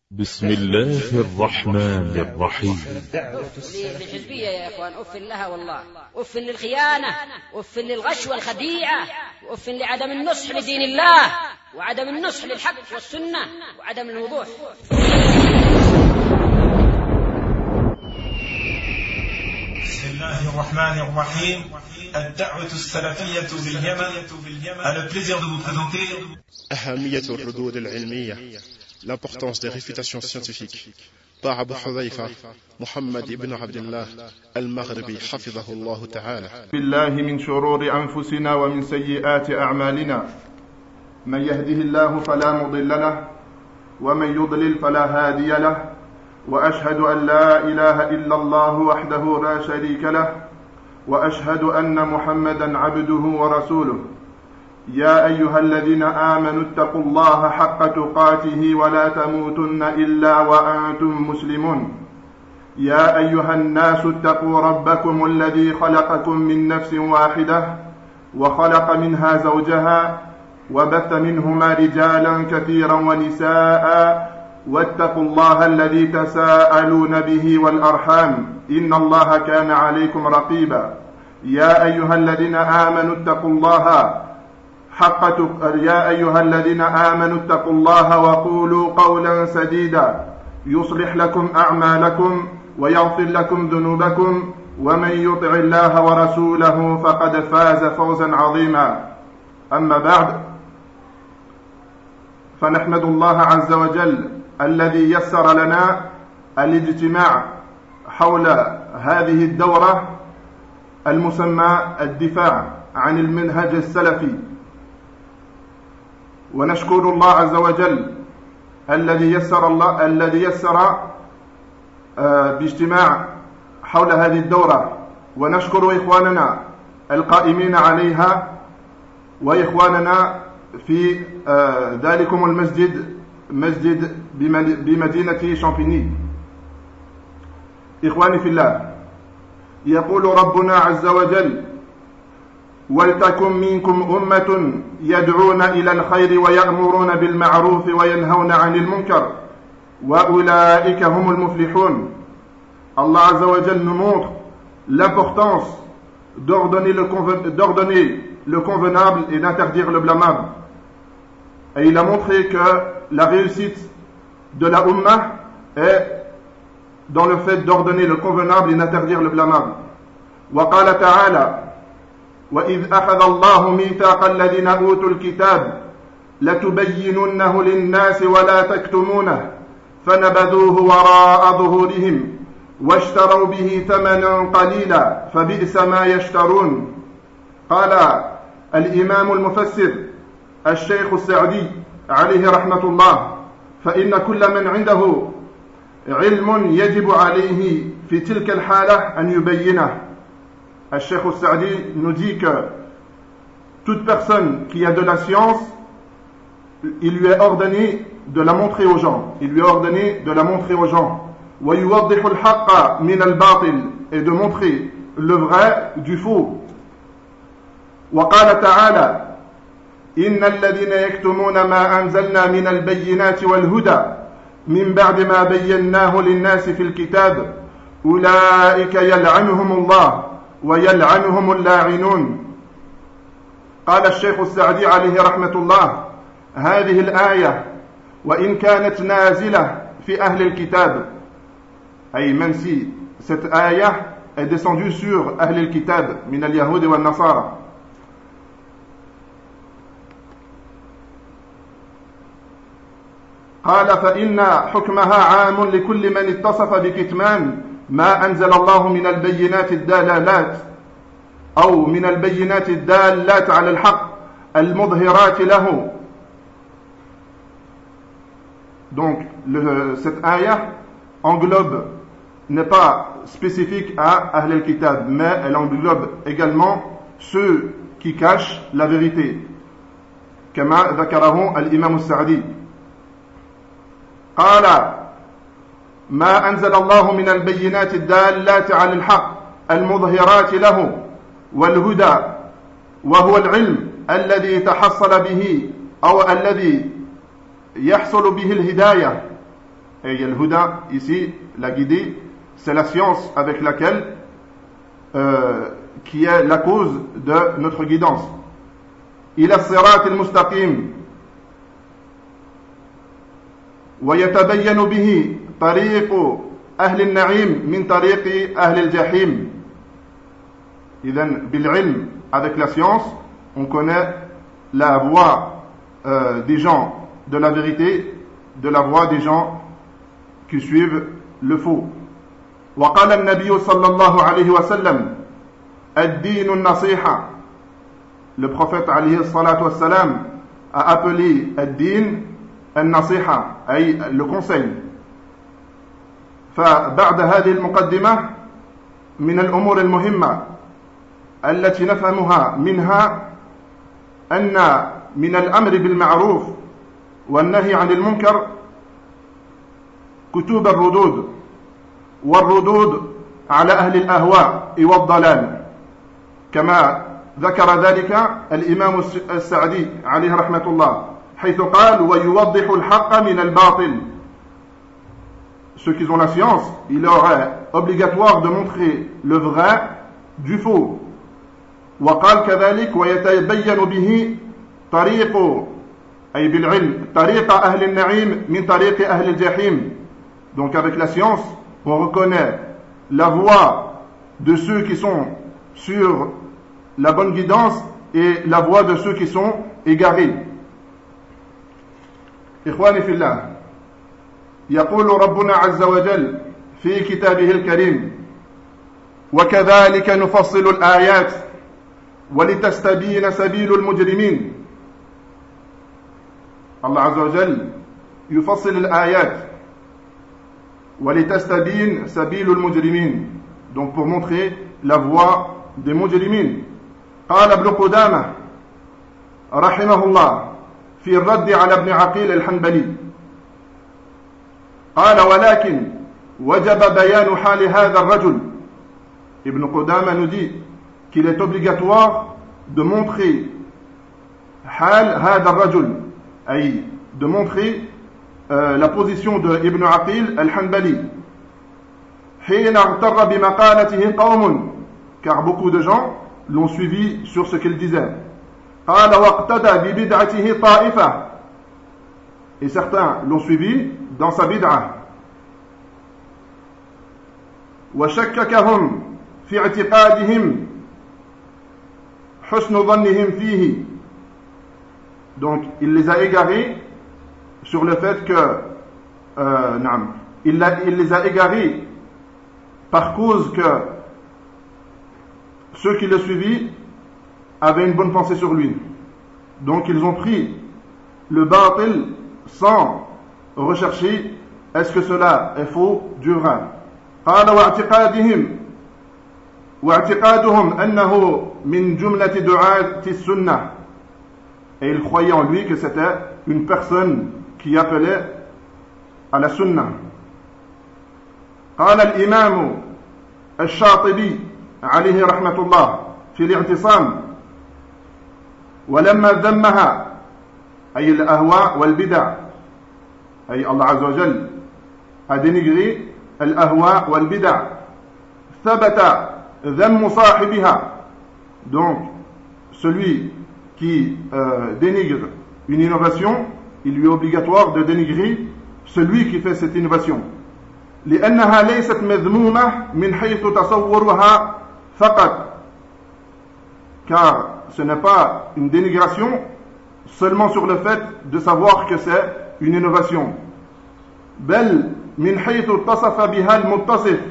بسم الله الرحمن الرحيم. للحزبية يا إخوان أف لها والله، أف للخيانة، أف للغش والخديعة، وأف لعدم النصح لدين الله، وعدم النصح للحق والسنة، وعدم الوضوح. بسم الله الرحمن الرحيم. الدعوة السلفية باليمن. A le plaisir de vous présenter أهمية الردود العلمية, l'importance des réfutations scientifiques, par Abu Hudhayfa Muhammad ibn Abdullah al-Maghribi حفظه الله تعالى. بالله من شرور أنفسنا ومن سيئات أعمالنا، من يهده الله فلا مضل له ومن يضلل فلا هادي له، وأشهد أن لا إله إلا الله وحده لا شريك له، وأشهد أن محمدا عبده ورسوله. يا أيها الذين آمنوا اتقوا الله حق تقاته ولا تموتن إلا وأنتم مسلمون. يا أيها الناس اتقوا ربكم الذي خلقكم من نفس واحدة وخلق منها زوجها وبث منهما رجالا كثيرا ونساء، واتقوا الله الذي تساءلون به والأرحام إن الله كان عليكم رقيبا. يا أيها الذين آمنوا اتقوا الله وقولوا قولا سديدا يصلح لكم أعمالكم ويغفر لكم ذنوبكم، ومن يطع الله ورسوله فقد فاز فوزا عظيما. أما بعد، فنحمد الله عز وجل الذي يسر لنا الاجتماع حول هذه الدورة المسمى الدفاع عن المنهج السلفي، ونشكر الله عز وجل الذي يسر باجتماع حول هذه الدورة، ونشكر إخواننا القائمين عليها وإخواننا في ذلكم مسجد بمدينة شامبيني. إخواني في الله، يقول ربنا عز وجل: ولتكن منكم أمة يدعون إلى الخير ويأمرون بالمعروف وينهون عن المنكر وأولئك هم المفلحون. Allah Azza wa Jal nous montre l'importance d'ordonner le convenable et d'interdire le blâmable. Et il a montré que la réussite de la Ummah est dans le fait d'ordonner le convenable et d'interdire le blâmable. وقال تعالى: وإذ أخذ الله ميثاق الذين أوتوا الكتاب لتبيننه للناس ولا تكتمونه فنبذوه وراء ظهورهم واشتروا به ثمنا قليلا فبئس ما يشترون. قال الإمام المفسر الشيخ السعدي عليه رحمة الله: فإن كل من عنده علم يجب عليه في تلك الحالة أن يبينه. Cheikh al-Sa'di nous dit que toute personne qui a de la science, il lui est ordonné de la montrer aux gens. Il lui est ordonné de la montrer aux gens. وَيُوَضِّحُ الْحَقَّ مِنَ الْبَاطِلِ, et de montrer le vrai du faux. وقال تعالى: إن الذين يكتمون ما أنزلنا من البينات والهدى من بعد ما بيناه للناس في الكتاب أولئك يلعنهم الله ويلعنهم اللاعنون. قال الشيخ السعدي عليه رحمة الله: هذه الآية وإن كانت نازلة في أهل الكتاب، أي même si cette ayah est descendue sur أهل الكتاب من اليهود والنصارى، قال فإن حكمها عام لكل من اتصف بكتمان ما أنزل الله من البينات الدالات أو من البينات الدالات على الحق المظهرات له. Donc cette ayah n'est pas spécifique à Ahl al-Kitab, mais elle englobe également ceux qui cachent la vérité, كما ذكره الإمام السعدي. قال: ما أنزل الله من البينات الدالات على الحق المظهرات له والهدى، وهو العلم الذي تحصل به أو الذي يحصل به الهداية Et il y a le huda ici, la guidée, c'est la science avec laquelle qui est la cause de notre guidance. إلى الصراط المستقيم ويتبين به طريق أهل النعيم من طريق أهل الجحيم. إذن بالعلم, avec la science, on connaît la voie des gens de la vérité, de la voie des gens qui suivent le faux. وقال النبي صلى الله عليه وسلم الدين النصيحة. Le prophète عليه الصلاة والسلام a appelé الدين النصيحة, أي le conseil. فبعد هذه المقدمة من الأمور المهمة التي نفهمها منها أن من الأمر بالمعروف والنهي عن المنكر كتب الردود والردود على أهل الأهواء والضلال, كما ذكر ذلك الإمام السعدي عليه رحمة الله, حيث قال ويوضح الحق من الباطل. Ceux qui ont la science, il leur est obligatoire de montrer le vrai du faux. وقال كذلك ويتبين به طريق, أي بالعلم, طريق أهل النعيم من طريق أهل الجحيم. Donc avec la science, on reconnaît la voie de ceux qui sont sur la bonne guidance et la voie de ceux qui sont égarés. إخواني في الله, يقول ربنا عز وجل في كتابه الكريم وكذلك نفصل الآيات ولتستبين سبيل المجرمين. الله عز وجل يفصل الآيات ولتستبين سبيل المجرمين, donc pour montrer la voie des mujrimin. قال ابن قدامة رحمه الله في الرد على ابن عقيل الحنبلي قال ولكن وجب بيان حال هذا الرجل. Ibn Qudama nous dit qu'il est obligatoire de montrer حال هذا الرجل, أي de montrer la position de Ibn Aqil al-Hanbali. حين اغتر بمقالته قوم, car beaucoup de gens l'ont suivi sur ce qu'il disait. قال واقتدى ببدعته طائفة, et certains l'ont suivi dans sa bid'ah. وشككهم في اعتقادهم حسن ظنهم فيه, donc il les a égarés sur le fait que il les a égarés par cause que ceux qui le suivaient avaient une bonne pensée sur lui. Donc ils ont pris le batil sans rechercher est-ce que cela est faux du vrai. قال واعتقادهم أنه من جملة دعاة السنة, et ils croyaient en lui que c'était une personne qui appelait à la sunna. قال الإمام الشاطبي عليه رحمة الله في الاعتصام ولما ذمها, أي الأهواء والبدع, أي الله عز وجل a dénigré الأهواء والبدع, ثبت ذم صاحبها, donc celui qui dénigre une innovation, il lui est obligatoire de dénigrer celui qui fait cette innovation. لأنها ليست مذمومة من حيث تصورها فقط, car ce n'est pas une dénigration seulement sur le fait de savoir que c'est une innovation. بل من حيث اتصف بها المتصف,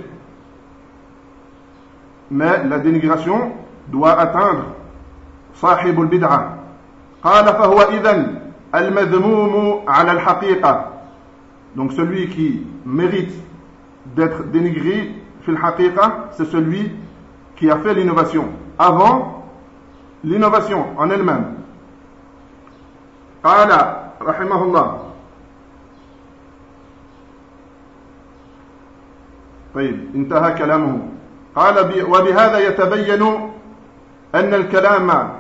mais la dénigration doit atteindre صاحب البدعة. قال فهو إذن المذموم على الحقيقة, donc celui qui mérite d'être dénigré في الحقيقة, c'est celui qui a fait l'innovation avant l'innovation en elle-même. قال رحمه الله طيب انتهى كلامه. قال وبهذا يتبين أن الكلام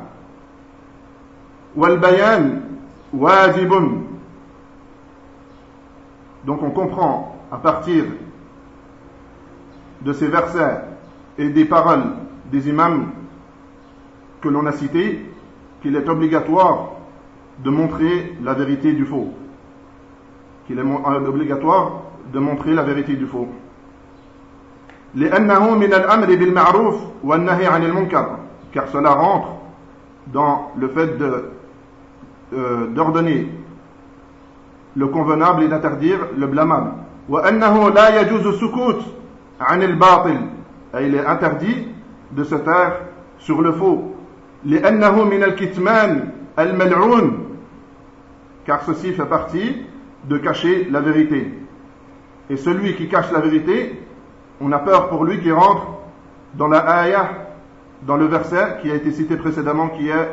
والبيان واجب. Donc on comprend à partir de ces versets et des paroles des imams que l'on a cités qu'il est obligatoire de montrer la vérité du faux. Qu'il est obligatoire de montrer la vérité du faux. لأنه من الأمر بالمعروف والنهي عن المنكر, car cela rentre dans le fait d'ordonner le convenable et d'interdire le blâmable. وأنه لا يجوز السكوت عن الباطل, et il est interdit de se taire sur le faux. لأنه من الكتمان الملعون, car ceci fait partie de cacher la vérité. Et celui qui cache la vérité, on a peur pour lui qui rentre dans la ayah, dans le verset qui a été cité précédemment, qui est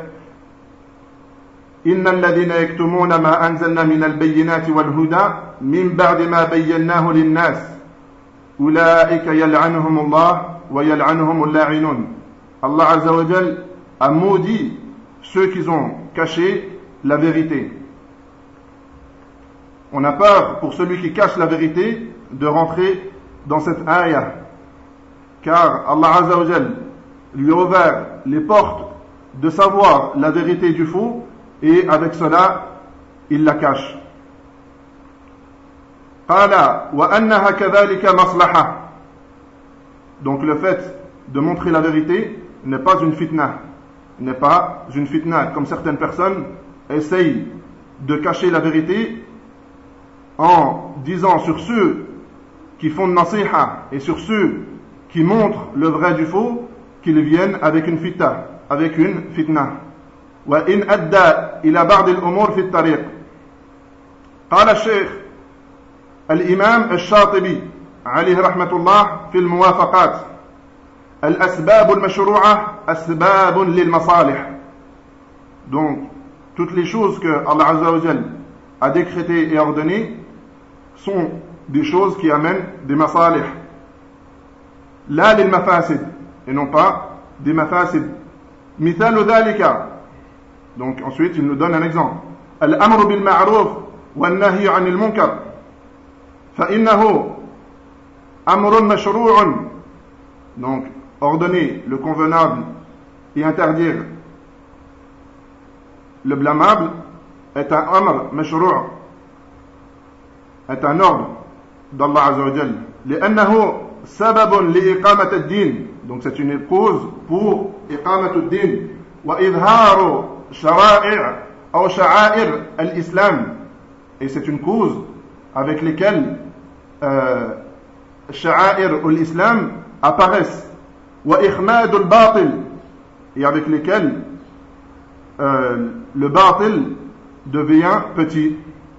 إن الذين يكتمون ما أنزلنا من البينات والهدى من بعد ما بيناه للناس أولئك يلعنهم الله ويلعنهم اللاعنون. Allah Azza wa Jal a maudit ceux qui ont caché la vérité. On a peur pour celui qui cache la vérité de rentrer dans cette ayah, car Allah Azza wa Jal lui a ouvert les portes de savoir la vérité du faux, et avec cela il la cache. قال وأنها كذلك مصلحة. Donc le fait de montrer la vérité n'est pas une fitna, comme certaines personnes essayent de cacher la vérité en disant sur ceux qui font nasiha et sur ceux qui montrent le vrai du faux qu'ils viennent avec une fitna. وإن أدى إلى بعض الأمور في الطريق. قال الشيخ الإمام الشاطبي عليه رحمة الله في الموافقات الأسباب المشروعة أسباب للمصالح. Donc toutes les choses que Allah Azza wa Jal a décrétées et ordonnées sont des choses qui amènent des masalih, لا للمفاسد, et non pas des mafasid. مثال ذلك. Donc ensuite il nous donne un exemple. الأمر بالمعروف والنهي عن المنكر فإنه أمر مشروع. Donc ordonner le convenable et interdire le blâmable est un amr mashru', est un ordre d'Allah Azza wa Jal. لأنه سبب لإقامة الدين. Donc c'est une cause pour إقامة الدين وإظهار شرائع أو شعائر الإسلام, et c'est une cause avec lesquelles شعائر الإسلام apparaissent, وإخماد الباطل, et avec lesquelles le batil devient petit.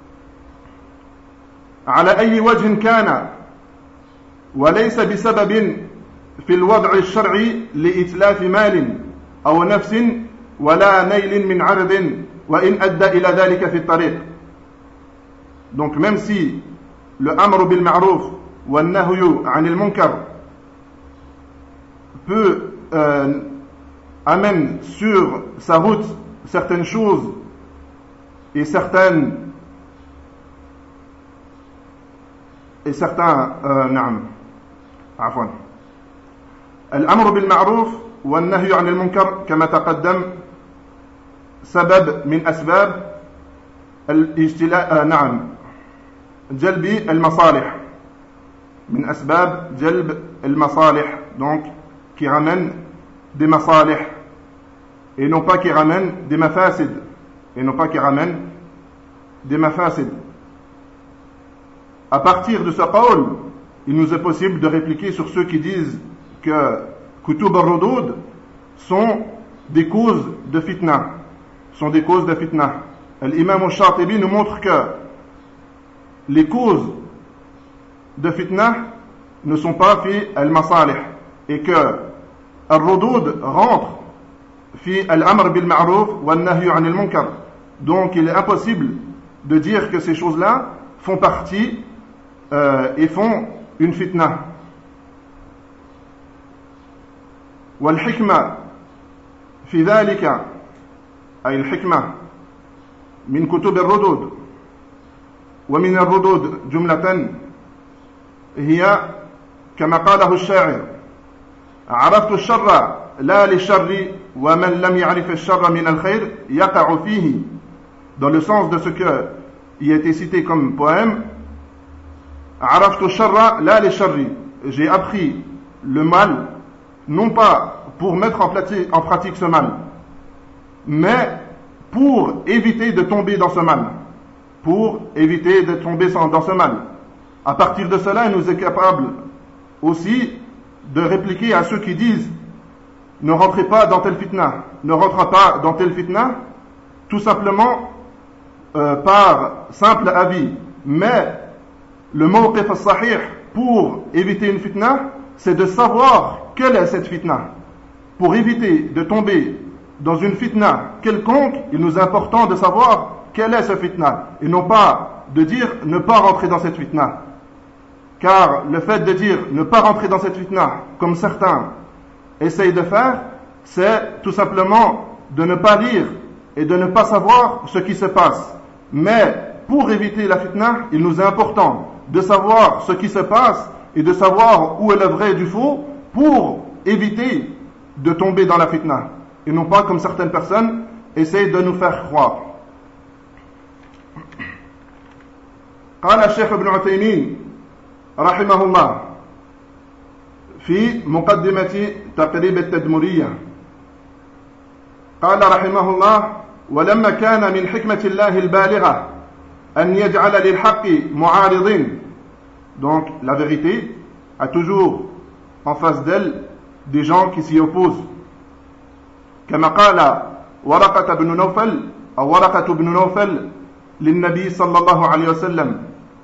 على أي وجه كان وليس بسبب في الوضع الشرعي لإتلاف مال أو نفس ولا نيل من عرض وإن أدى إلى ذلك في الطريق. Donc même si le amr bil ma'ruf wa nahyu 'anil munkar peut amène sur sa route certaines choses et certains نعم عفوا الأمر بالمعروف والنهي عن المنكر كما تقدم سبب من أسباب نعم جلب المصالح, من أسباب جلب المصالح, donc qui ramène des masalih et non pas qui ramène des mafasid, À partir de ce qawl, il nous est possible de répliquer sur ceux qui disent que Kutub al-Rudud sont des causes de fitna. L'imam al-Shatibi nous montre que les causes de fitna ne sont pas fi al-masalih, et que al-Rudud rentre fi al-amr bil ma'ruf wa al-nahyu 'anil munkar. Donc il est impossible de dire que ces choses-là font partie et font une fitna. والحكمة في ذلك أي الحكمة من كتب الردود ومن الردود جملة هي كما قاله الشاعر عرفت الشر لا للشر ومن لم يعرف الشر من الخير يقع فيه. Dans le sens de ce qui a été cité comme poème, عرفت الشر لا للشر, j'ai appris le mal non pas pour mettre en pratique ce mal, mais pour éviter de tomber dans ce mal, pour éviter de tomber dans ce mal. À partir de cela, il nous est capable aussi de répliquer à ceux qui disent ne rentrez pas dans tel fitna, ne rentrez pas dans tel fitna, tout simplement par simple avis. Mais le mawqif as-sahih pour éviter une fitna, c'est de savoir quelle est cette fitna. Pour éviter de tomber dans une fitna quelconque, il nous est important de savoir quelle est cette fitna, et non pas de dire ne pas rentrer dans cette fitna. Car le fait de dire ne pas rentrer dans cette fitna, comme certains essayent de faire, c'est tout simplement de ne pas lire et de ne pas savoir ce qui se passe. Mais pour éviter la fitna, il nous est important de savoir ce qui se passe et de savoir où est le vrai du faux pour éviter de tomber dans la fitna. Et non pas comme certaines personnes essayent de nous faire croire. قال الشيخ ابن عثيمين رحمه الله في مقدمة تقريب التدمرية قال رحمه الله ولما كان من حكمة الله البالغة أن يجعل للحق معارضين. Donc la vérité a toujours en face d'elle des gens qui s'y opposent. كما قال ورقة بن نوفل أو ورقة بن نوفل للنبي صلى الله عليه وسلم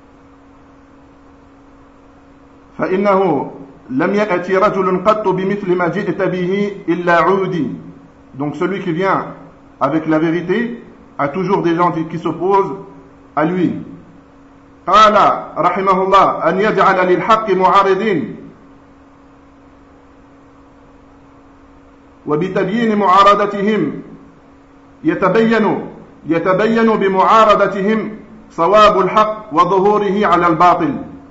فإنه لم يأتي رجل قط بمثل ما جئت به إلا عودي. Donc celui qui vient avec la vérité a toujours des gens qui s'opposent à lui. قال رحمه الله أن يجعل للحق معارضين وبتبيين معارضتهم يتبين بمعارضتهم صواب الحق وظهوره على الباطل.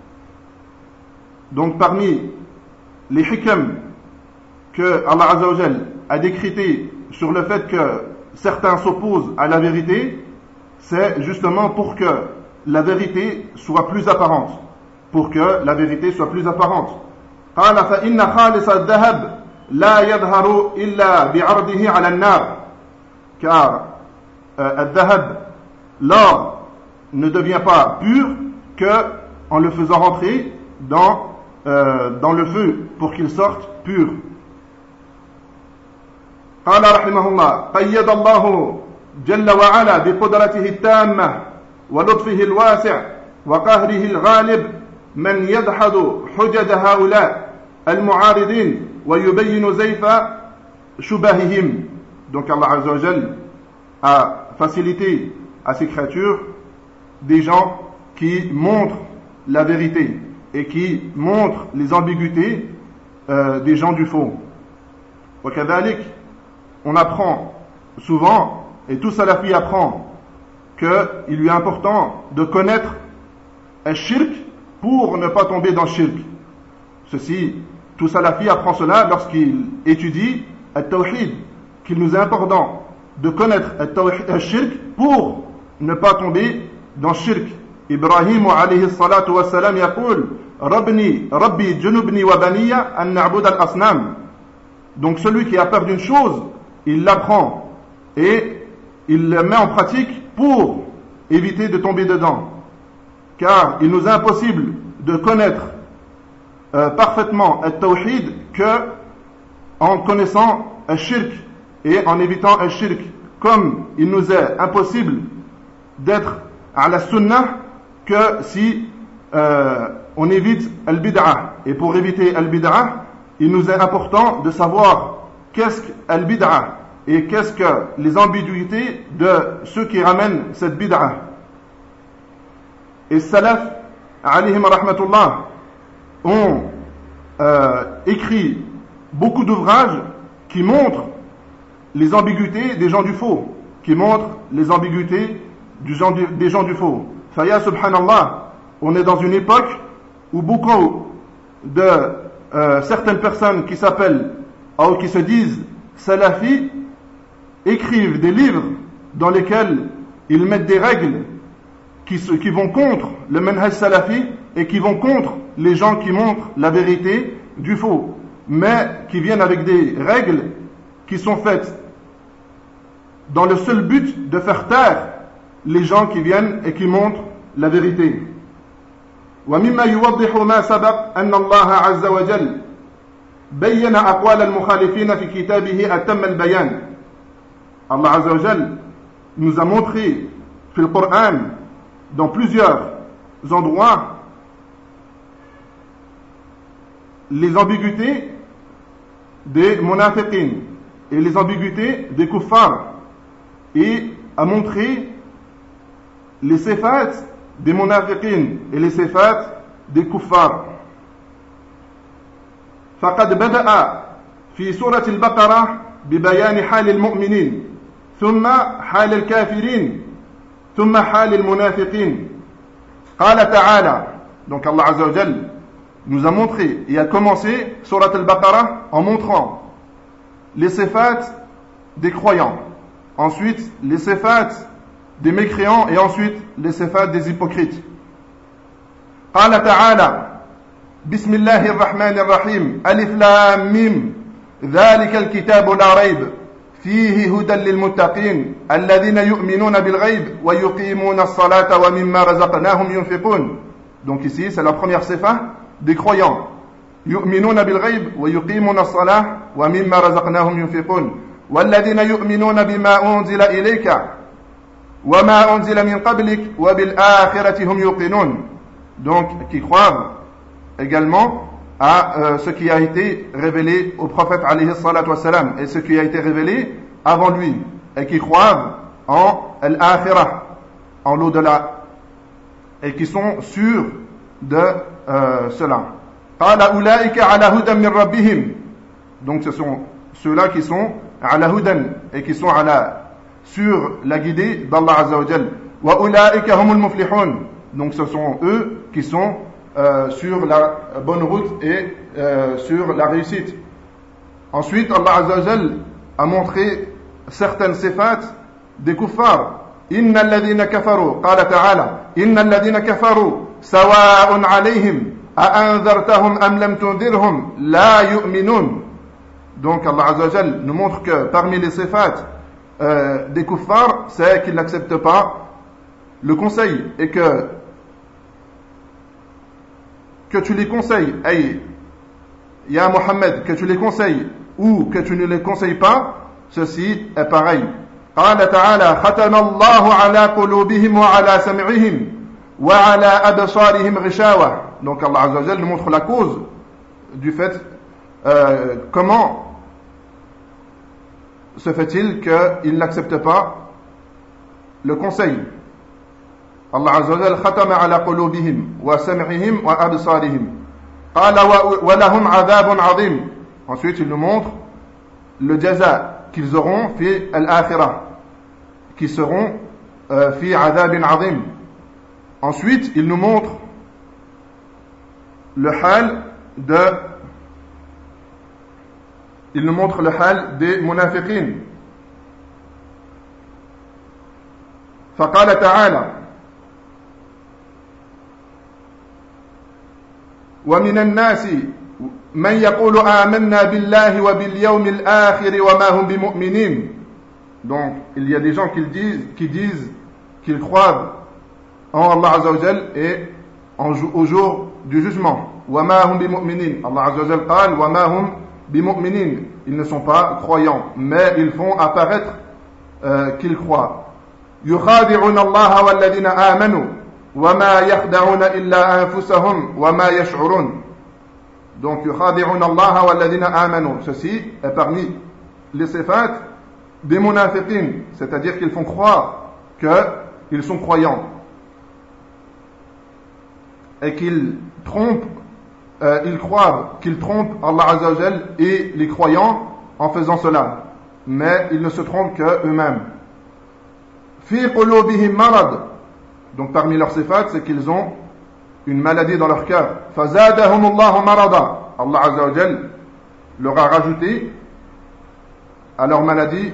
Donc parmi les hikam que Allah Azza wa Jal a décrété sur le fait que certains s'opposent à la vérité, c'est justement pour que la vérité soit plus apparente. Pour que la vérité soit plus apparente. قال فإن خالص الذهب لا يظهر إلا بعرضه على النار. Car الذهب, l'or, ne devient pas pur que en le faisant rentrer dans le feu pour qu'il sorte pur. قال رحمه الله قيد الله جل وعلا بقدرته التامة ولطفه الواسع وقهره الغالب من يدحض حجج هؤلاء المعارضين ويبين زيف شبههم. Donc Allah Azza wa Jal a facilité à ses créatures des gens qui montrent la vérité et qui montrent les ambiguïtés des gens du faux. وكذلك, on apprend souvent, et tout salafi apprend, qu'il lui est important de connaître un shirk pour ne pas tomber dans le shirk. Ceci, tout salafi apprend cela lorsqu'il étudie al-tawhid, qu'il nous est important de connaître al-shirk pour ne pas tomber dans le shirk. Ibrahim alayhi salatu wa salam yaqul Rabbi junubni wa baniya an na'bud al-asnam. Donc celui qui a peur d'une chose, il l'apprend et il la met en pratique pour éviter de tomber dedans. Car il nous est impossible de connaître parfaitement al-tawhid que en connaissant al-shirk et en évitant al-shirk. Comme il nous est impossible d'être à la sunnah que si on évite al-bid'ah. Et pour éviter al-bid'ah, il nous est important de savoir qu'est-ce qu'al-bid'ah et qu'est-ce que les ambiguïtés de ceux qui ramènent cette bid'ah. Et salaf, alayhim rahmatullah, ont écrit beaucoup d'ouvrages qui montrent les ambiguïtés des gens du faux, qui montrent les ambiguïtés des gens du faux. Faya subhanallah, on est dans une époque où beaucoup de certaines personnes qui s'appellent ou qui se disent salafis écrivent des livres dans lesquels ils mettent des règles qui vont contre le manhaj salafi et qui vont contre les gens qui montrent la vérité du faux, mais qui viennent avec des règles qui sont faites dans le seul but de faire taire les gens qui viennent et qui montrent la vérité. ومما يوضح ما سبق أن الله عز وجل بين أقوال المخالفين في كتابه أتم البيان. Allah عز وجل nous a montré في القرآن dans plusieurs endroits les ambiguïtés des munafiqin et les ambiguïtés des kuffars, et a montré les sifat des munafiqin et les sifat des kuffars. فقد بدأ في سورة البقرة ببيان حال المؤمنين ثم حال الكافرين ثم حال المنافقين. قال تعالى, donc Allah Azza wa Jal nous a montré et a commencé Surat al-Baqarah en montrant les sifat des croyants, ensuite les sifat des mécréants et ensuite les sifat des hypocrites. قال تعالى بسم الله الرحمن الرحيم ألف لام ميم ذلك الكتاب لا ريب فيه هدى للمتقين الذين يؤمنون بالغيب ويقيمون الصلاة ومما رزقناهم ينفقون. Donc ici c'est la première sifa des croyants. يؤمنون بالغيب ويقيمون الصلاة ومما رزقناهم ينفقون والذين يؤمنون بما أنزل إليك وما أنزل من قبلك وبالآخرة هم يوقنون. Donc qui croient également à ce qui a été révélé au prophète alayhi salatu wassalam et ce qui a été révélé avant lui, et qui croient en al-akhirah, en l'au-delà, et qui sont sûrs de cela. Qala ulaika ala hudan min rabbihim. Donc ce sont ceux-là qui sont ala hudan et qui sont sur la guidée d'Allah Azza wa Jal. Wa ulaika humul muflihun. Donc ce sont eux qui sont sur la bonne route et sur la réussite. Ensuite, Allah Azza wa Jal a montré certaines sifat des kuffars. Inna alladhina kafaru, qala ta'ala, inna alladhina kafaru sawa'un alayhim a anzartahum am lam tundirhum la yu'minun. Donc Allah Azza wa Jal nous montre que parmi les sifat des kuffars, c'est qu'ils n'acceptent pas le conseil, et que tu les conseilles, ay ya Muhammad, que tu les conseilles ou que tu ne les conseilles pas, ceci est pareil. قال تعالى ختم الله على قلوبهم وعلى سمعهم وعلى أبصارهم غشاوة. Donc Allah Azza wa Jal nous montre la cause du fait, comment se fait-il qu'ils n'acceptent pas le conseil. Allah Azza wa Jal khatama ala qulubihim wa sam'ihim wa absarihim. Qala wa lahum adhabun azim. Ensuite, il nous montre le jaza qu'ils auront fi al-akhirah, qui seront fi adhabin azim. Ensuite, il nous montre le hal des munafiqin. فقال تعالى ومن الناس من يقول آمنا بالله وباليوم الآخر وما هم بمؤمنين. Donc il y a des gens qui disent qu'ils croient en Allah Azza wa Jal et au jour du jugement. وما هم بمؤمنين. Allah Azza wa Jal قال وما هم بمؤمنين. Ils ne sont pas croyants, mais ils font apparaître qu'ils croient. يخادعون الله والذين آمنوا وما يخدعون إلا أنفسهم وما يشعرون. Donc يخادعون الله والذين آمنوا, ceci est parmi les sifat des munafiqin, c'est-à-dire qu'ils font croire qu'ils sont croyants et qu'ils trompent, ils croient qu'ils trompent Allah Azza wa Jal et les croyants en faisant cela, mais ils ne se trompent qu'eux-mêmes. في قلوبهم مرض Donc parmi leurs sifat, c'est qu'ils ont une maladie dans leur cœur. فَزَادَهُمُ اللَّهُ مَرَضًا. Allah Azza wa Jal leur a rajouté à leur maladie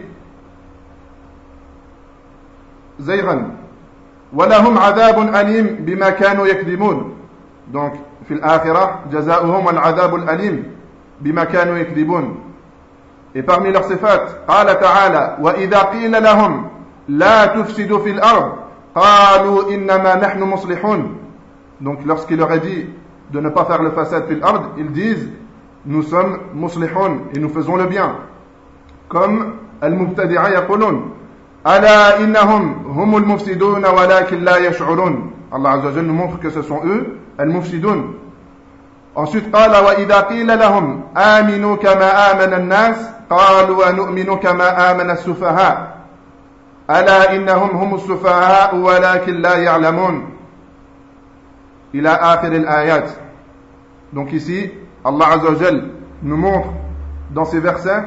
زيغا ولهم عذاب أليم بما كانوا يكذبون. Donc في الآخرة جزاؤهم العذاب الأليم بما كانوا يكذبون. Et parmi leurs sifat, قال تعالى وإذا قيل لهم لا تفسدوا في الأرض قالوا إنما نحن مصلحون. Donc lorsqu'il leur est dit de ne pas faire le fasad fil ard, ils disent nous sommes muslihun et nous faisons le bien. Comme al-mubtadi'a yaqulun ala innahum humul mufsidun walakin la yash'urun. Allah Azza wa Jalla nous montre que ce sont eux al-mufsidun. Ensuite qala wa idha qila lahum aminu kama amana an-nas qalu wa nu'minu kama amana as-sufaha ala innahum humus sufaha walakin la ya'lamun. Ila akhir al-ayat. Donc ici, Allah Azza wa Jal nous montre dans ces versets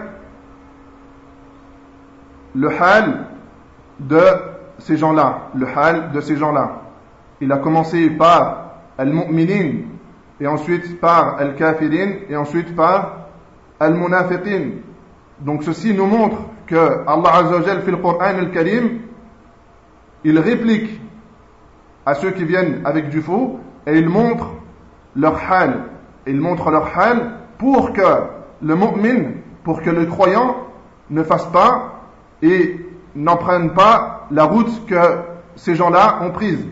le hal de ces gens-là. Le hal de ces gens-là. Il a commencé par al-mu'minin, et ensuite par al-kafirin, et ensuite par al-munafiqin. Donc ceci nous montre que Allah Azza wa Jal, fil Qur'an al-Karim, il réplique à ceux qui viennent avec du faux, et il montre leur hal. Il montre leur hal pour que le mu'min, pour que le croyant ne fasse pas et n'emprunte pas la route que ces gens-là ont prise.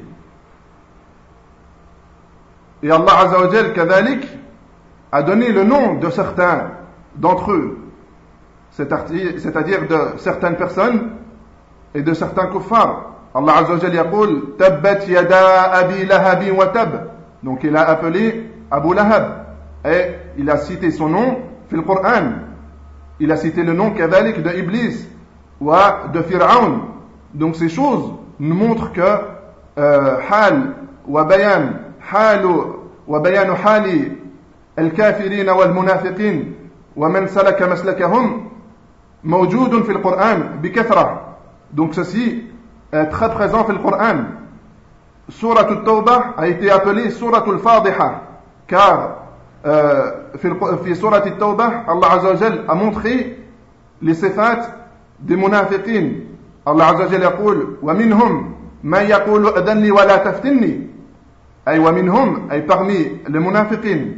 Et Allah Azza wa Jal kadhalik a donné le nom de certains d'entre eux, c'est-à-dire de certaines personnes et de certains kuffars. Allah Azza wa Jal yaqul tabbat yada abi lahab wa tab. Donc il a appelé Abu Lahab et il a cité son nom fil Qur'an. Il a cité le nom kadhalik de Iblis ou de Fir'aun. Donc ces choses nous montrent que hal wa bayan hali al-kafirin wal munafiqin wa man salaka maslakahum mawjoudun fil Qur'an bikathra. Donc ceci est très présent fil Qur'an. Surat al-Tawbah a été appelée Surat al-Fadiha car في سورة التوبة Allah Azza wa Jal a montré les sifat des munafiqin. Allah Azza wa Jal يقول ومنهم من يقول أذن لي ولا تفتني أي ومنهم أي parmi les munafiqin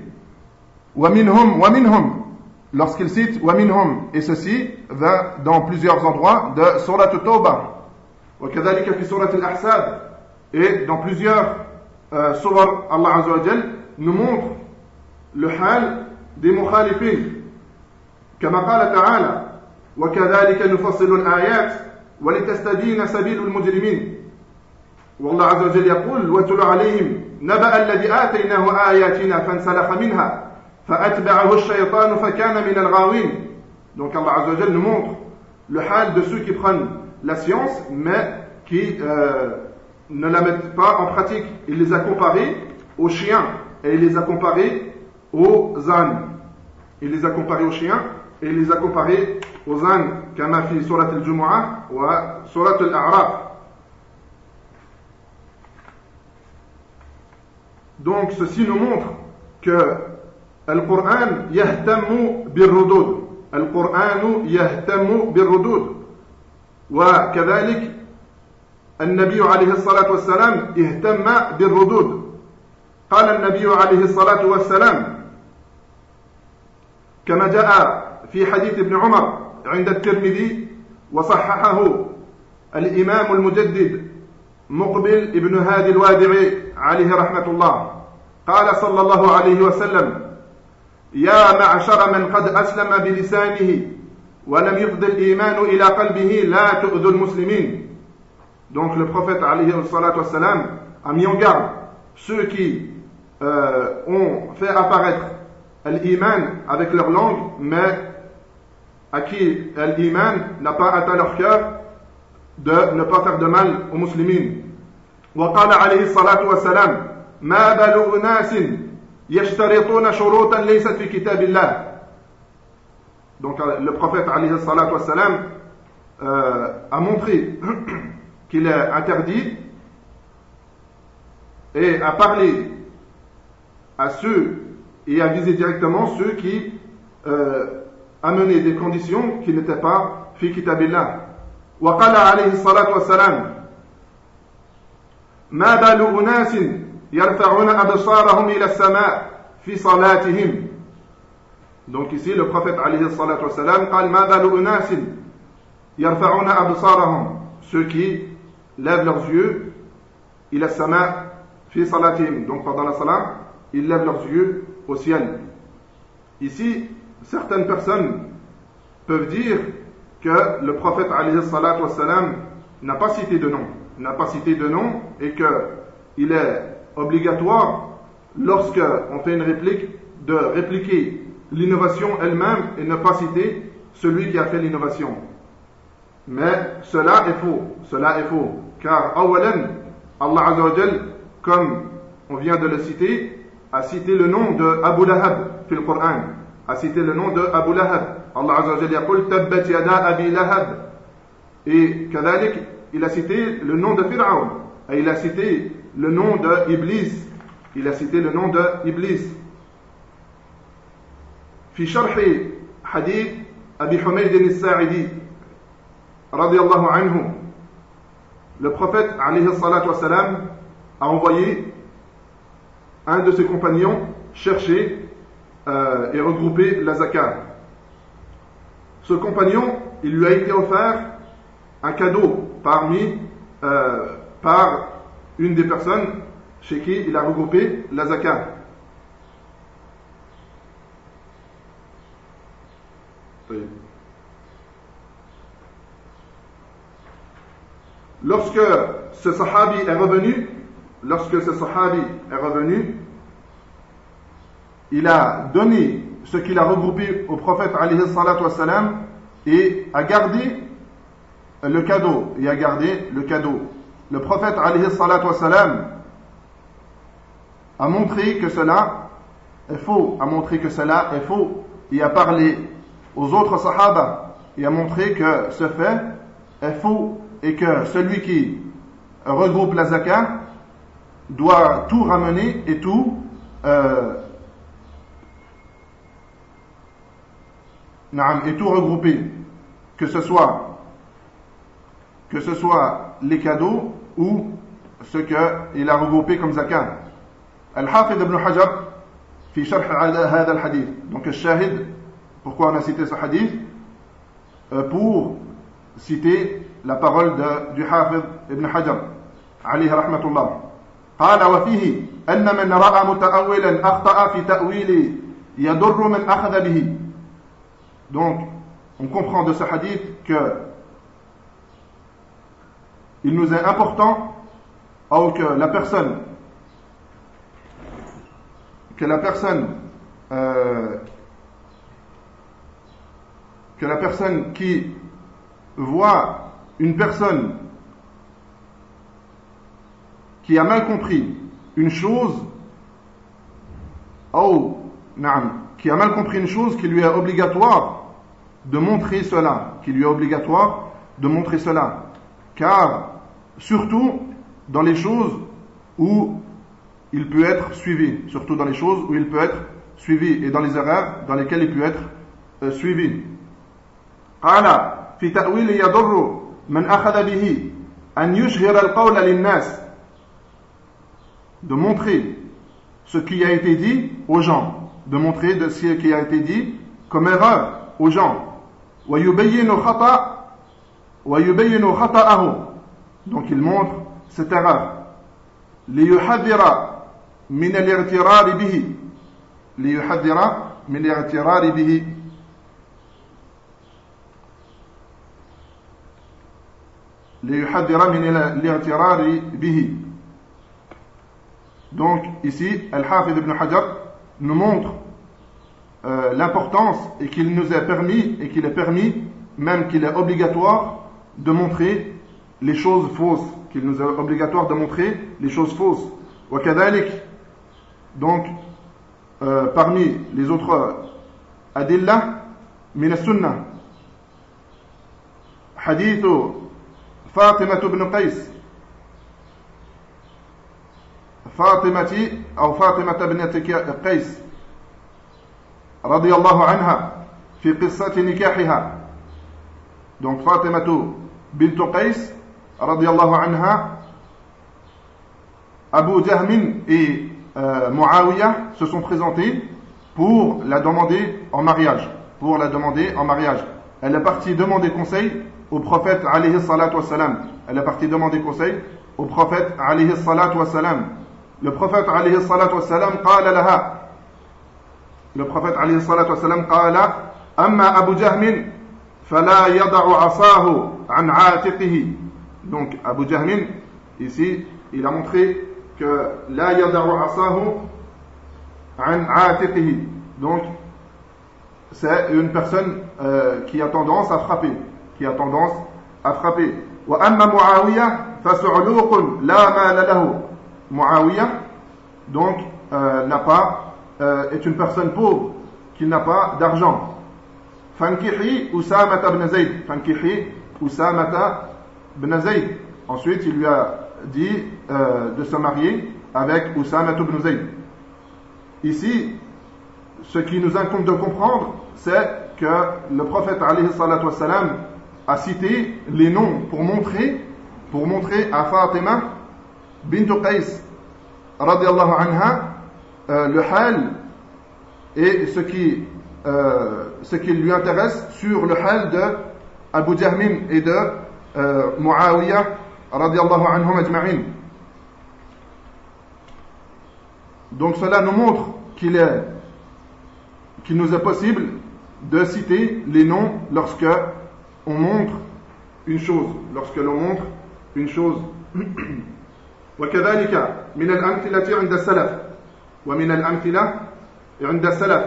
ومنهم lorsqu'il cite ومنهم et ceci va dans plusieurs endroits de Surat al-Tawbah وكذلك في سورة الأحزاب et dans plusieurs surah Allah Azza wa Jal nous montre le hal des mukhalifin كما قال تعالى وكذلك نفصل الآيات ولتستبين سبيل المجرمين والله عز وجل يقول واتل عليهم نبأ الذي آتيناه آياتنا فانسلخ منها فأتبعه الشيطان فكان من الغاوين. Donc Allah Azza wa Jal nous montre le hal de ceux qui prennent la science mais qui ne la mettent pas en pratique. Il les a comparés aux chiens et il les a comparés aux ânes. Il les a comparés aux chiens et il les a comparés aux ânes, comme في سورة الجمعة وسورة الأعراف. Donc ceci nous montre que القرآن يهتم بالردود. القرآن يهتم بالردود. وكذلك النبي عليه الصلاة والسلام اهتم بالردود. قال النبي عليه الصلاة والسلام كما جاء في حديث ابن عمر عند الترمذي وصححه الإمام المجدد مقبل ابن هادي الوادعي عليه رحمة الله قال صلى الله عليه وسلم يا معشر من قد أسلم بلسانه ولم يفض الإيمان إلى قلبه لا تؤذوا المسلمين. Donc le prophète alayhi salatu wassalam a mis en garde ceux qui ont fait apparaître l'iman avec leur langue, mais à qui l'iman n'a pas atteint leur cœur, de ne pas faire de mal aux musulmans. وقال عليه الصلاة والسلام ما بال أناس يشترطون شروطا ليست في كتاب الله. Donc le prophète alayhi salatu wassalam a montré qu'il est interdit et à parler à ceux et à viser directement ceux qui amenaient des conditions qui n'étaient pas fi kitabillah. وقال عليه الصلاة والسلام ما بال أناس يرفعون أبصارهم إلى السماء في صلاتهم. Donc ici le prophète عليه الصلاة والسلام قال ما بال أناس يرفعون أبصارهم, ceux qui lèvent leurs yeux إلى السماء في صلاتهم. Donc pendant la salat, ils lèvent leurs yeux au ciel. Ici, certaines personnes peuvent dire que le prophète alayhi salatu wassalam n'a pas cité de nom, et qu'il est obligatoire, lorsque on fait une réplique, de répliquer l'innovation elle-même et ne pas citer celui qui a fait l'innovation. Mais cela est faux, car awalan, Allah Azza wa Jal, comme on vient de le citer, a cité le nom de Abu Lahab في القرآن, a cité le nom de Abu Lahab. Allah Azza wa Jalla يقول تبت يدا أبي لهب. Et كذلك il a cité le nom de Pharaon, et il a cité le nom de Iblis. في شرح حديث أبي حميد الساعدي رضي الله عنه, le prophète alayhi salatu wassalam a envoyé un de ses compagnons chercher et regrouper la zakat. Ce compagnon, il lui a été offert un cadeau par une des personnes chez qui il a regroupé la zakat. Lorsque ce sahabi est revenu, il a donné ce qu'il a regroupé au prophète alayhi salatu wassalam et a gardé le cadeau. Le prophète alayhi salatu wassalam a montré que cela est faux, et a parlé aux autres sahaba et a montré que ce fait est faux, et que celui qui regroupe la zakat doit tout ramener et tout regrouper, que ce soit les cadeaux ou ce qu'il a regroupé comme zakat. Al-Hafid ibn Hajar fi sharh hadha al-hadith. Donc le shahid, pourquoi on a cité ce hadith? Pour citer la parole du Hafid ibn Hajar alayhi rahmatullah. قال وفيه أن من رأى متأولا أخطأ في تأويل يضر من أخذ به. Donc, on comprend de ce hadith que il nous est important que la personne qui voit une personne qui a mal compris une chose, qui lui est obligatoire de montrer cela, car surtout dans les choses où il peut être suivi, et dans les erreurs dans lesquelles il peut être suivi. قال في تأويل يضر من أخذ به أن يشهر القول للناس, de montrer ce qui a été dit aux gens, comme erreur aux gens. ويبين خطأه, donc il montre cette erreur. ليحذر من الاغترار به. Donc ici, Al-Hafid ibn Hajar nous montre l'importance, et qu'il nous est permis, et qu'il est permis, même qu'il est obligatoire de montrer les choses fausses, وكذلك, donc parmi les autres adillah min as-sunnah, hadith Fatima ibn Qais فاطمة أو فاطمة بنت قيس رضي الله عنها في قصة نكاحها. Donc Fatimatu bint Qais radiyallahu anha, Abu Jahmin et Muawiyah se sont présentés pour la demander en mariage. Elle est partie demander conseil au prophète alayhi salatu wassalam. Le prophète alayhi salatu wassalam قال لها. Le prophète alayhi salatu wassalam قال أما أبو جهم فلا يضع عصاه عن عاتقه. Donc Abu Jahmin ici il a montré que لا يضع عصاه عن عاتقه. Donc c'est une personne qui a tendance à frapper. وأما معاوية فسعلوق لا مال له. Muawiyah donc est une personne pauvre qui n'a pas d'argent. Fankihi Usama ibn Zayd. Ensuite il lui a dit de se marier avec Usama ibn Zayd. Ici ce qui nous incombe de comprendre, c'est que le prophète alayhi salatu wassalam a cité les noms pour montrer à Fatima bint Qais radiyallahu anha le hal et ce qui lui intéresse sur le hal de Abu Jahmin et de Muawiyah radiyallahu anhum ajma'in. Donc cela nous montre qu'il nous est possible de citer les noms lorsque l'on montre une chose. وكذلك من الأمثلة عند السلف ومن الأمثلة عند السلف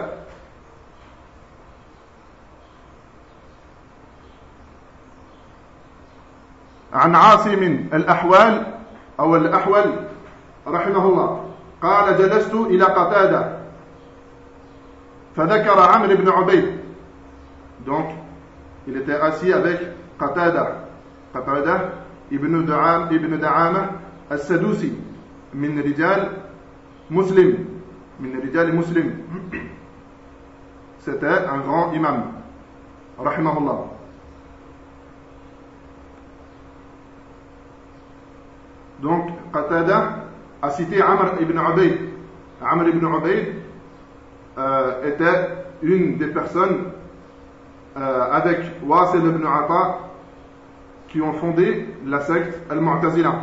عن عاصم الأحوال أو الأحول رحمه الله قال جلست إلى قتادة فذكر عمرو بن عبيد. Donc il était assis avec Qatada ibn Da'ama السدوسي من رجال مسلم. C'était un grand imam rahimahullah. Donc Qatada a cité Amr ibn Ubayd. Amr ibn Ubayd était une des personnes avec Wasil ibn Ata qui ont fondé la secte Al-Mu'tazila.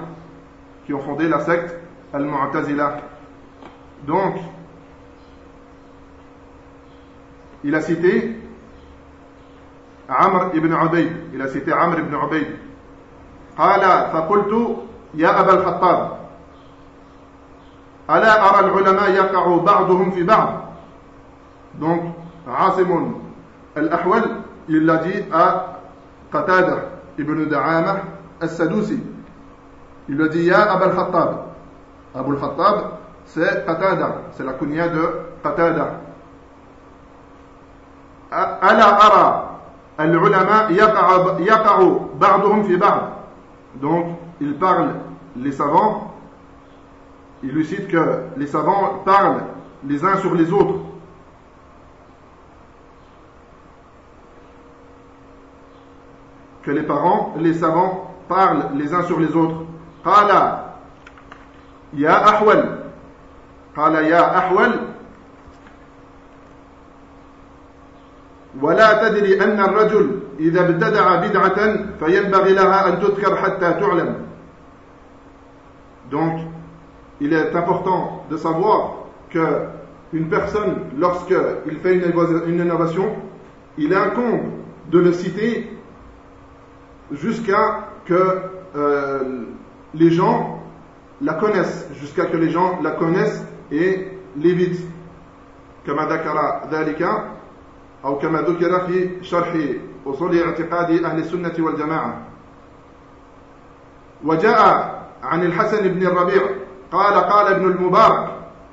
Donc il a cité Amr ibn Ubayd. قال فقلت يا أبا الخطاب ألا أرى العلماء يقع بعضهم في بعض. Donc Asim al-Ahwal il l'a dit à Qatada ibn Da'ama al-Sadusi. Il lui a dit Ya Abul Khattab. Abul Khattab, c'est Qatada, c'est la kunya de Qatada. Ala ara al-ulama yaqa'u ba'duhum fi ba'd. Donc, il parle, les savants, il lui cite que les savants parlent les uns sur les autres. Que les savants parlent les uns sur les autres. قال يا أحول ولا تدري أن الرجل إذا ابتدع بدعة فينبغي لها أن تذكر حتى تعلم. Donc il est important de savoir que une personne lorsqu'il fait une innovation, il incombe de le citer jusqu'à que les gens la connaissent, et l'évitent. كما ذكر ذلك أو كما ذكر في شرح أصول اعتقاد أهل السنة والجماعة. وجاء عن الحسن بن الربيع قال ابن المبارك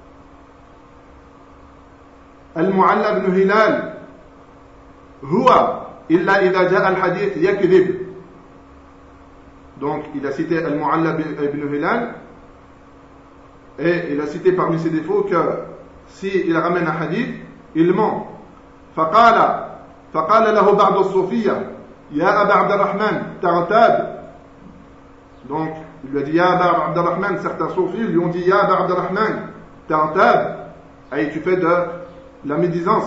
المعلى بن هلال هو إلا إذا جاء الحديث يكذب. Donc il a cité Al-Mu'alla ibn Hilal Et il a cité parmi ses défauts que s'il ramène un hadith, il ment. فقال له بعض الصوفية يا أبا عبد الرحمن تغتاب. Donc il lui a dit Ya Aba Abd al-Rahman, certains soufis lui ont dit Ya Aba Abd al-Rahman تغتاب, et tu fais de la médisance.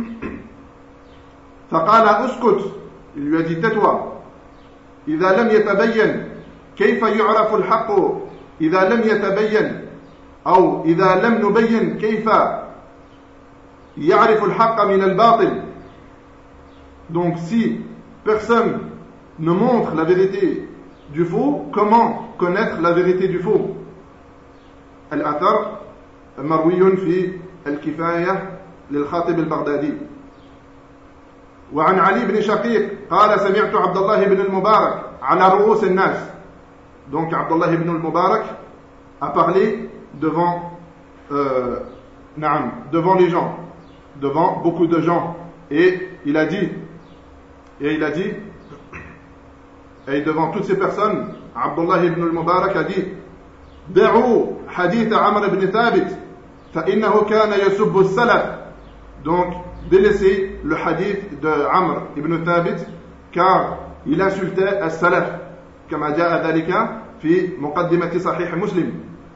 فقال اسكت, il lui a dit tais-toi. إذا لم يتبين كيف يعرف الحق, إذا لم يتبين أو إذا لم نبين كيف يعرف الحق من الباطل. Donc si personne ne montre la vérité du faux, comment connaître la vérité du faux? الأثر مروي في الكفاية للخاطب البغدادي. وعن علي بن شقيق قال سمعت عبد الله بن المبارك على رؤوس الناس. Donc Abdullah ibn al-Mubarak a parlé devant devant les gens, devant beaucoup de gens, et il a dit et devant toutes ces personnes, Abdullah ibn al-Mubarak a dit دعوا حديث عمرو بن ثابت فإنه كان يسب السلف. Donc délaissez le hadith de Amr ibn Thabit car il insultait as-salaf كما جاء ذلك في مقدمة صحيح مسلم.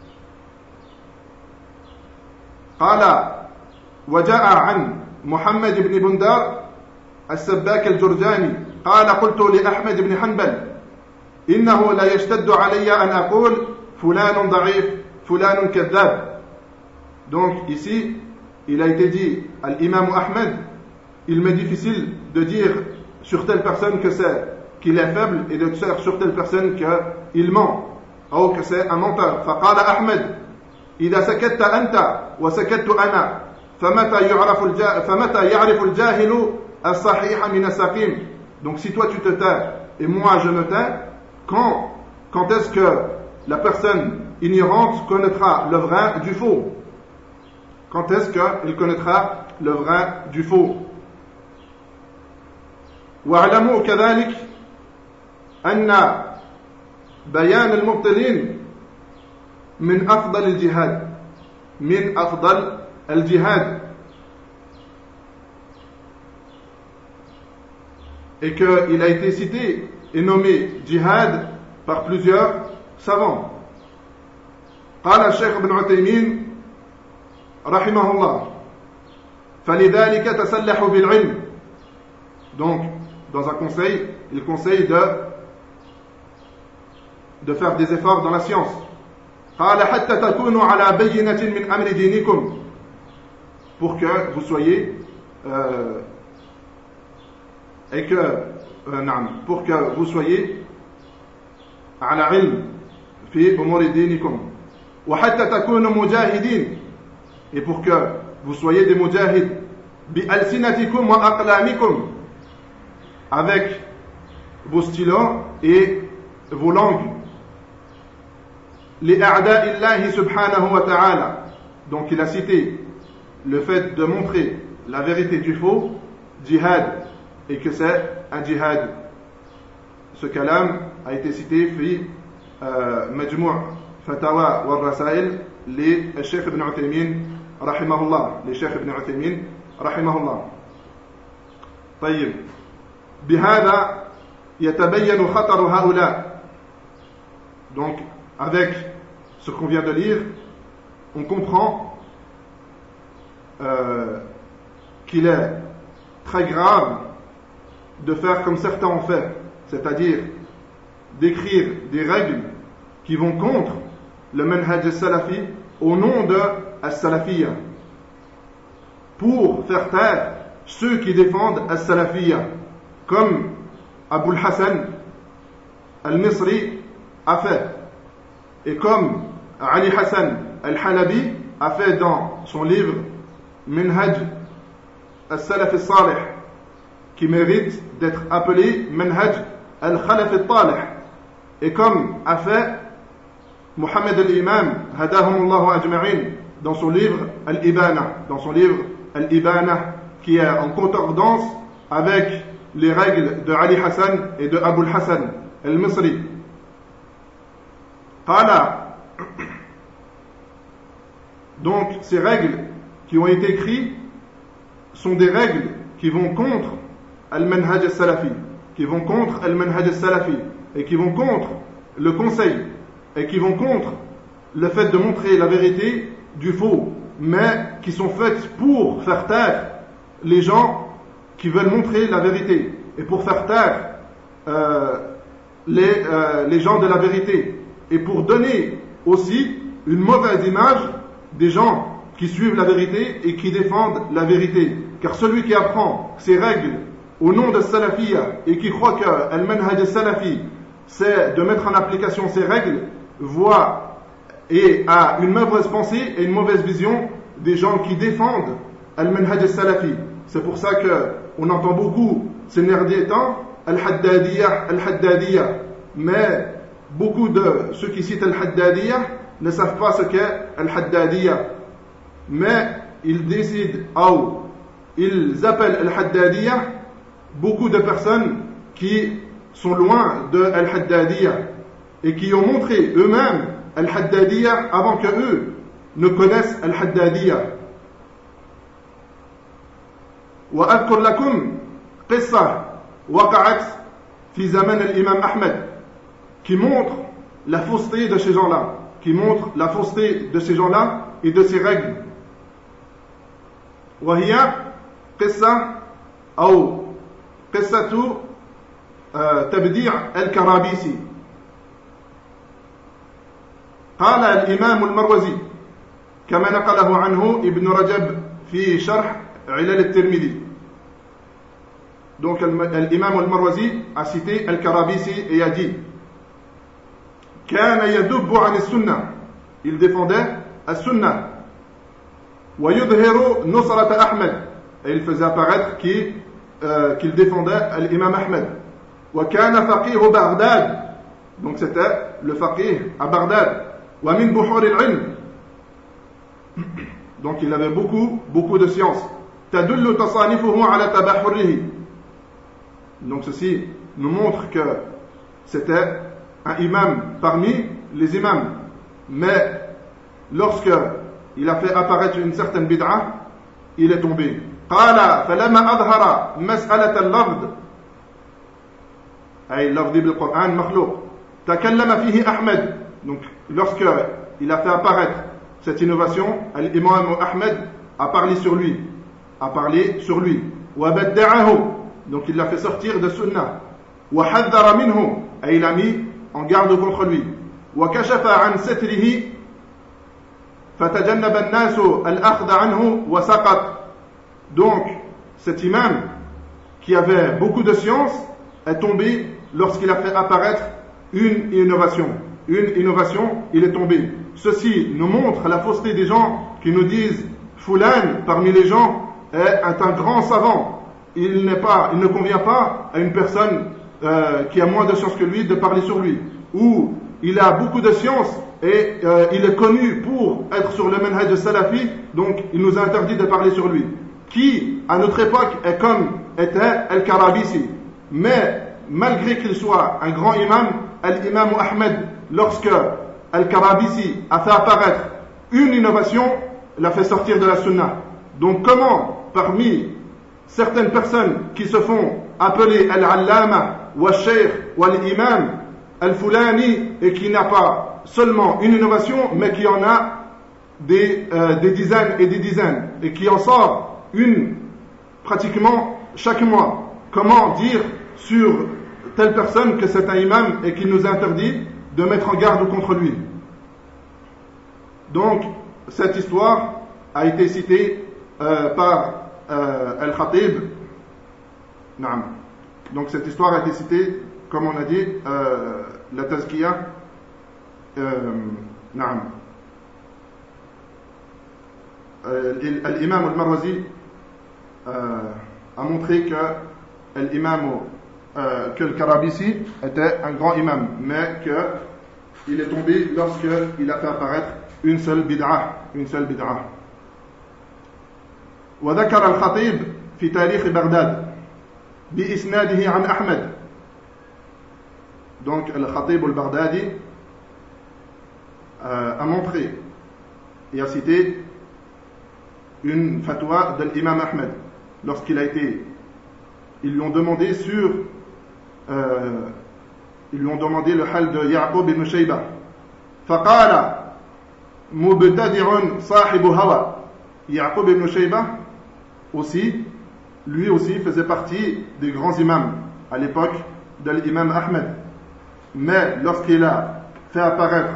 قال وجاء عن محمد بن بندار السباك الجرجاني قال قلت لأحمد بن حنبل إنه لا يشتد علي أن أقول فلان ضعيف فلان كذاب. Donc ici il a été dit à l'imam Ahmed, il m'est difficile de dire sur telle personne que c'est qu'il est faible et de dire sur telle personne qu'il ment ou que c'est un menteur. فقال أحمد إذا سكت أنت وسكت أنا فمتى يعرف الجاهل الصحيح من السقيم. Donc si toi tu te tais et moi je me tais, quand est-ce que la personne ignorante connaîtra le vrai du faux? Quand est-ce qu'il connaîtra le vrai du faux? واعلموا كذلك أن بيان المبطلين من أفضل الجهاد من أفضل الجهاد, et qu'il a été cité et nommé jihad par plusieurs savants. قال الشيخ ابن عثيمين رحمه الله فلذلك تسلحوا بالعلم. Donc dans un conseil, il conseille de faire des efforts dans la science. قال حتى تكونوا على بينة من أمر دينكم, pour que vous soyez pour que vous soyez على علم في أمور دينكم وحتى تكونوا مجاهدين, et pour que vous soyez des mujahid بألسنتكم وأقلامكم, avec vos stylos et vos langues. لأعداء الله سبحانه وتعالى. Donc il a cité le fait de montrer la vérité du faux, jihad, et que c'est un jihad. Ce kalam a été cité في مجموع فتاوى والرسائل للشيخ ابن عثيمين رحمه الله, للشيخ ابن عثيمين رحمه الله. طيب بهذا يتبين خطر هؤلاء. Donc avec ce qu'on vient de lire, on comprend qu'il est très grave de faire comme certains ont fait, c'est-à-dire d'écrire des règles qui vont contre le manhaj al-salafi au nom de al-salafiyya, pour faire taire ceux qui défendent al-salafiyya, comme Abul Hassan al-Misri a fait, et comme Ali Hassan al-Halabi a fait dans son livre Minhaj al-Salaf al-Salih, qui mérite d'être appelé Minhaj al-Khalaf al-Talih, et comme a fait Muhammad al-Imam Hadahumullahu Ajma'in dans son livre Al-Ibana, qui est en concordance avec les règles de Ali Hassan et de Abul Hassan al-Misri. قال Donc ces règles qui ont été écrites sont des règles qui vont contre al-manhaj al-salafi, qui vont contre al-manhaj al-salafi, et qui vont contre le conseil, et qui vont contre le fait de montrer la vérité du faux, mais qui sont faites pour faire taire les gens qui veulent montrer la vérité, et pour faire taire les gens de la vérité, et pour donner aussi une mauvaise image des gens qui suivent la vérité et qui défendent la vérité. Car celui qui apprend ces règles au nom de Salafiyya et qui croit que al-manhaj al-salafi c'est de mettre en application ces règles, voit et a une mauvaise pensée et une mauvaise vision des gens qui défendent al-manhaj al-salafi. C'est pour ça qu'on entend beaucoup ces derniers temps al-haddadiyya, al-haddadiyya, mais beaucoup de ceux qui citent al-haddadiyya ne savent pas ce qu'est al-haddadiyya, mais ils décident ou ils appellent al-haddadiyya beaucoup de personnes qui sont loin de al-haddadiyya et qui ont montré eux-mêmes al-haddadiyya avant que eux ne connaissent al-haddadiyya. وأذكر لكم قصة وقعت في زمن الإمام أحمد qui montre la fausseté de ces gens-là, qui montre la fausseté de ces gens-là et de ces règles. وهي قصة أو قصة تبديع الكرابيسي. قال الإمام المروزي كما نقله عنه ابن رجب في شرح علل الترمذي. Donc l'imam al-Marwazi a cité al-Karabisi et a dit كان يذب عن السنة, il défendait السنة, ويظهر نصرة أحمد, et il faisait apparaître qu'il défendait l'imam Ahmed. وكان فقيه بغداد, donc c'était le faqih à Bagdad. ومن بحور العلم, donc il avait beaucoup de sciences. تدل تصانيفه على تبحره, donc ceci nous montre que c'était un imam parmi les imams, mais lorsque il a fait apparaître une certaine bid'a, il est tombé. قال فلما أظهر مسألة اللفظ أي اللفظ بالقرآن مخلوق تكلم فيه أحمد, donc lorsque il a fait apparaître cette innovation, l'imam Ahmed a parlé sur lui, وبدعه, donc il l'a fait sortir de Sunnah, وحذر منه, et il a mis en garde contre lui, وكشف عن ستره فتجنب الناس الأخذ عنه وسقط. Donc cet imam qui avait beaucoup de science est tombé lorsqu'il a fait apparaître une innovation, il est tombé. Ceci nous montre la fausseté des gens qui nous disent Fulan parmi les gens est un grand savant. Il ne convient pas à une personne qui a moins de science que lui de parler sur lui, ou il a beaucoup de science et il est connu pour être sur le manhaj salafi, donc il nous a interdit de parler sur lui. Qui à notre époque est comme était al-Karabisi, mais malgré qu'il soit un grand imam, l'imam Ahmed, lorsque al-Karabisi a fait apparaître une innovation, l'a fait sortir de la sunna. Donc comment parmi certaines personnes qui se font appeler al-allama wa shaykh wa l'imam al-fulani, et qui n'a pas seulement une innovation mais qui en a des dizaines et des dizaines, et qui en sort une pratiquement chaque mois, comment dire sur telle personne que c'est un imam et qu'il nous interdit de mettre en garde contre lui? Donc cette histoire a été citée par Al-Khatib. Donc cette histoire a été citée, comme on a dit, la Tazkiyah. L'imam al-Marwazi a montré que le Karabisi était un grand imam, mais qu'il est tombé lorsqu'il a fait apparaître une seule bid'ah. وذكر الخطيب في تاريخ بغداد بإسناده عن أحمد. Donc le Khatib al-Baghdadi a montré et a cité une fatwa de l'imam Ahmed lorsqu'il a été. Ils lui ont demandé le hal de Ya'qub ibn Shayba. فقال مبتدع صاحب هوى. Ya'qub ibn Shayba lui aussi faisait partie des grands imams à l'époque de l'imam Ahmed. Mais lorsqu'il a fait apparaître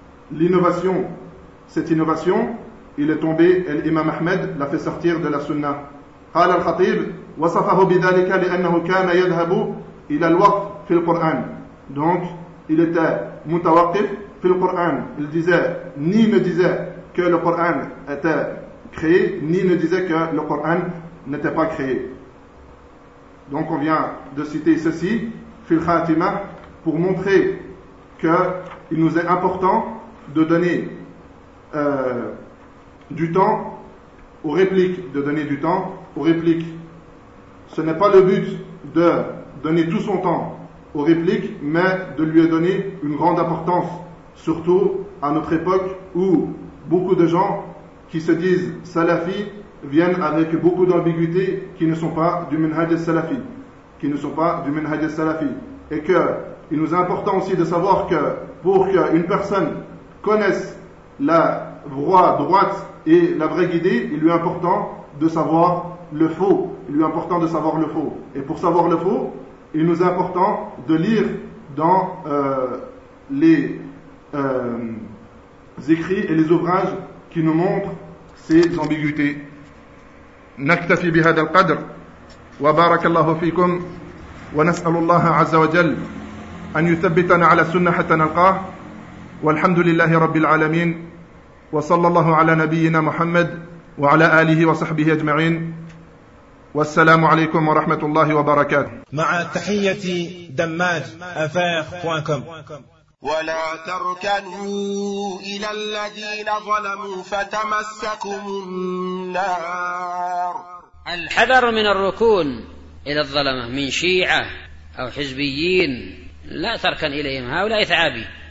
cette innovation, il est tombé et l'imam Ahmed l'a fait sortir de la sunna. قال الخطيب وصفه بذلك لأنه كان يذهب إلى الوقف في القرآن. Donc il était mutawaqif في القرآن. Il ne disait que le Coran était créé, ni ne disait que le Coran n'était pas créé. Donc on vient de citer ceci fil khatimah pour montrer qu'il nous est important de donner du temps aux répliques, Ce n'est pas le but de donner tout son temps aux répliques, mais de lui donner une grande importance, surtout à notre époque où beaucoup de gens qui se disent salafis viennent avec beaucoup d'ambiguïtés qui ne sont pas du minhaj salafi, et qu'il nous est important aussi de savoir que pour qu'une personne connaisse la voie droite et la vraie guidée, il lui est important de savoir le faux. Et pour savoir le faux, il nous est important de lire dans les écrits et les ouvrages qui nous montrent ces ambiguïtés. نكتفي بهذا القدر وبارك الله فيكم ونسأل الله عز وجل أن يثبتنا على السنة حتى نلقاه والحمد لله رب العالمين وصلى الله على نبينا محمد وعلى آله وصحبه أجمعين والسلام عليكم ورحمة الله وبركاته. مع تحية دماج.affaires.com. ولا تركنوا إلى الذين ظلموا فتمسكم النار. الحذر من الركون إلى الظلمة من شيعة أو حزبيين، لا تركن إليهم، هؤلاء ثعابي.